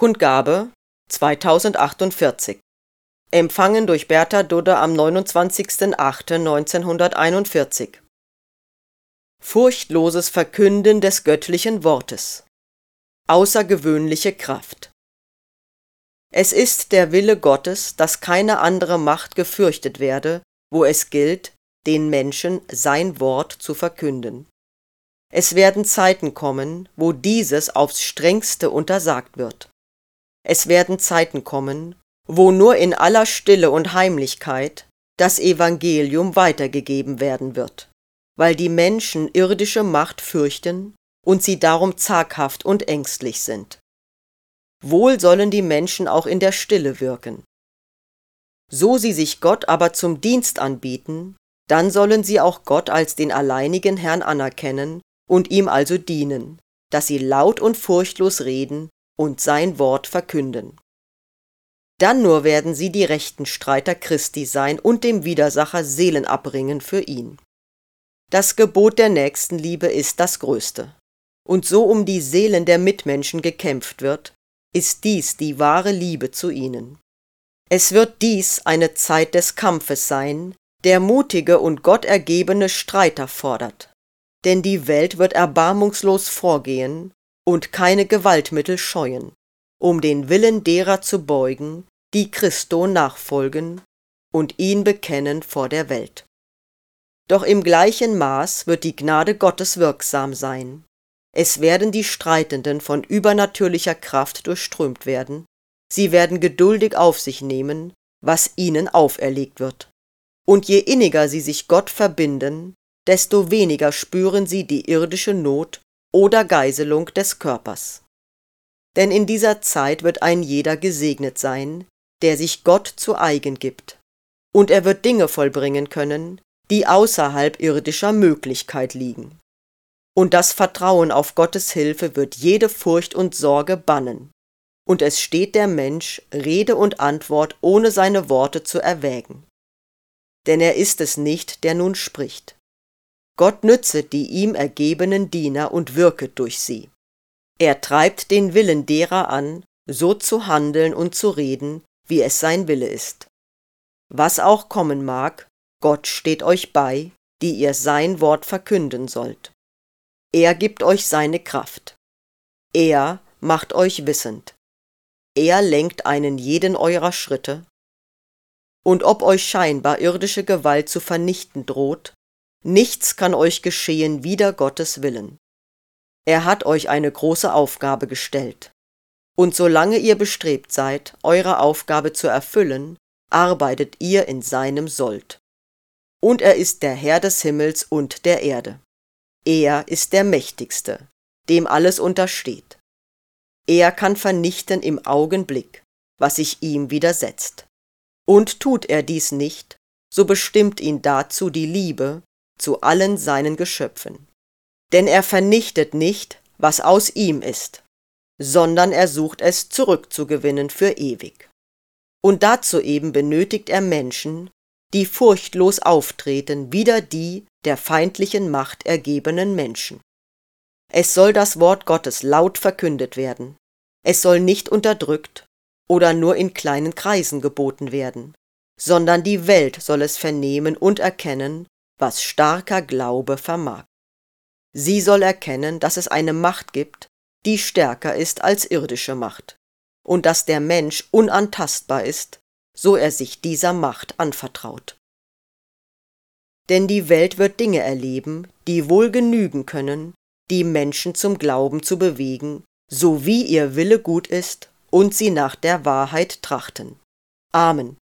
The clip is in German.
Kundgabe 2048. Empfangen durch Bertha Dudde am 29.08.1941. Furchtloses Verkünden des göttlichen Wortes. Außergewöhnliche Kraft. Es ist der Wille Gottes, dass keine andere Macht gefürchtet werde, wo es gilt, den Menschen sein Wort zu verkünden. Es werden Zeiten kommen, wo dieses aufs strengste untersagt wird. Es werden Zeiten kommen, wo nur in aller Stille und Heimlichkeit das Evangelium weitergegeben werden wird, weil die Menschen irdische Macht fürchten und sie darum zaghaft und ängstlich sind. Wohl sollen die Menschen auch in der Stille wirken. So sie sich Gott aber zum Dienst anbieten, dann sollen sie auch Gott als den alleinigen Herrn anerkennen und ihm also dienen, dass sie laut und furchtlos reden und sein Wort verkünden. Dann nur werden sie die rechten Streiter Christi sein und dem Widersacher Seelen abbringen für ihn. Das Gebot der Nächstenliebe ist das Größte. Und so um die Seelen der Mitmenschen gekämpft wird, ist dies die wahre Liebe zu ihnen. Es wird dies eine Zeit des Kampfes sein, der mutige und gottergebene Streiter fordert. Denn die Welt wird erbarmungslos vorgehen und keine Gewaltmittel scheuen, um den Willen derer zu beugen, die Christo nachfolgen und ihn bekennen vor der Welt. Doch im gleichen Maß wird die Gnade Gottes wirksam sein. Es werden die Streitenden von übernatürlicher Kraft durchströmt werden, sie werden geduldig auf sich nehmen, was ihnen auferlegt wird. Und je inniger sie sich Gott verbinden, desto weniger spüren sie die irdische Not oder Geiselung des Körpers. Denn in dieser Zeit wird ein jeder gesegnet sein, der sich Gott zu eigen gibt, und er wird Dinge vollbringen können, die außerhalb irdischer Möglichkeit liegen. Und das Vertrauen auf Gottes Hilfe wird jede Furcht und Sorge bannen, und es steht der Mensch Rede und Antwort ohne seine Worte zu erwägen. Denn er ist es nicht, der nun spricht. Gott nütze die ihm ergebenen Diener und wirket durch sie. Er treibt den Willen derer an, so zu handeln und zu reden, wie es sein Wille ist. Was auch kommen mag, Gott steht euch bei, die ihr sein Wort verkünden sollt. Er gibt euch seine Kraft. Er macht euch wissend. Er lenkt einen jeden eurer Schritte. Und ob euch scheinbar irdische Gewalt zu vernichten droht, nichts kann euch geschehen wider Gottes Willen. Er hat euch eine große Aufgabe gestellt. Und solange ihr bestrebt seid, eure Aufgabe zu erfüllen, arbeitet ihr in seinem Sold. Und er ist der Herr des Himmels und der Erde. Er ist der Mächtigste, dem alles untersteht. Er kann vernichten im Augenblick, was sich ihm widersetzt. Und tut er dies nicht, so bestimmt ihn dazu die Liebe zu allen seinen Geschöpfen. Denn er vernichtet nicht, was aus ihm ist, sondern er sucht es zurückzugewinnen für ewig. Und dazu eben benötigt er Menschen, die furchtlos auftreten wider die der feindlichen Macht ergebenen Menschen. Es soll das Wort Gottes laut verkündet werden. Es soll nicht unterdrückt oder nur in kleinen Kreisen geboten werden, sondern die Welt soll es vernehmen und erkennen, was starker Glaube vermag. Sie soll erkennen, dass es eine Macht gibt, die stärker ist als irdische Macht, und dass der Mensch unantastbar ist, so er sich dieser Macht anvertraut. Denn die Welt wird Dinge erleben, die wohl genügen können, die Menschen zum Glauben zu bewegen, so wie ihr Wille gut ist und sie nach der Wahrheit trachten. Amen.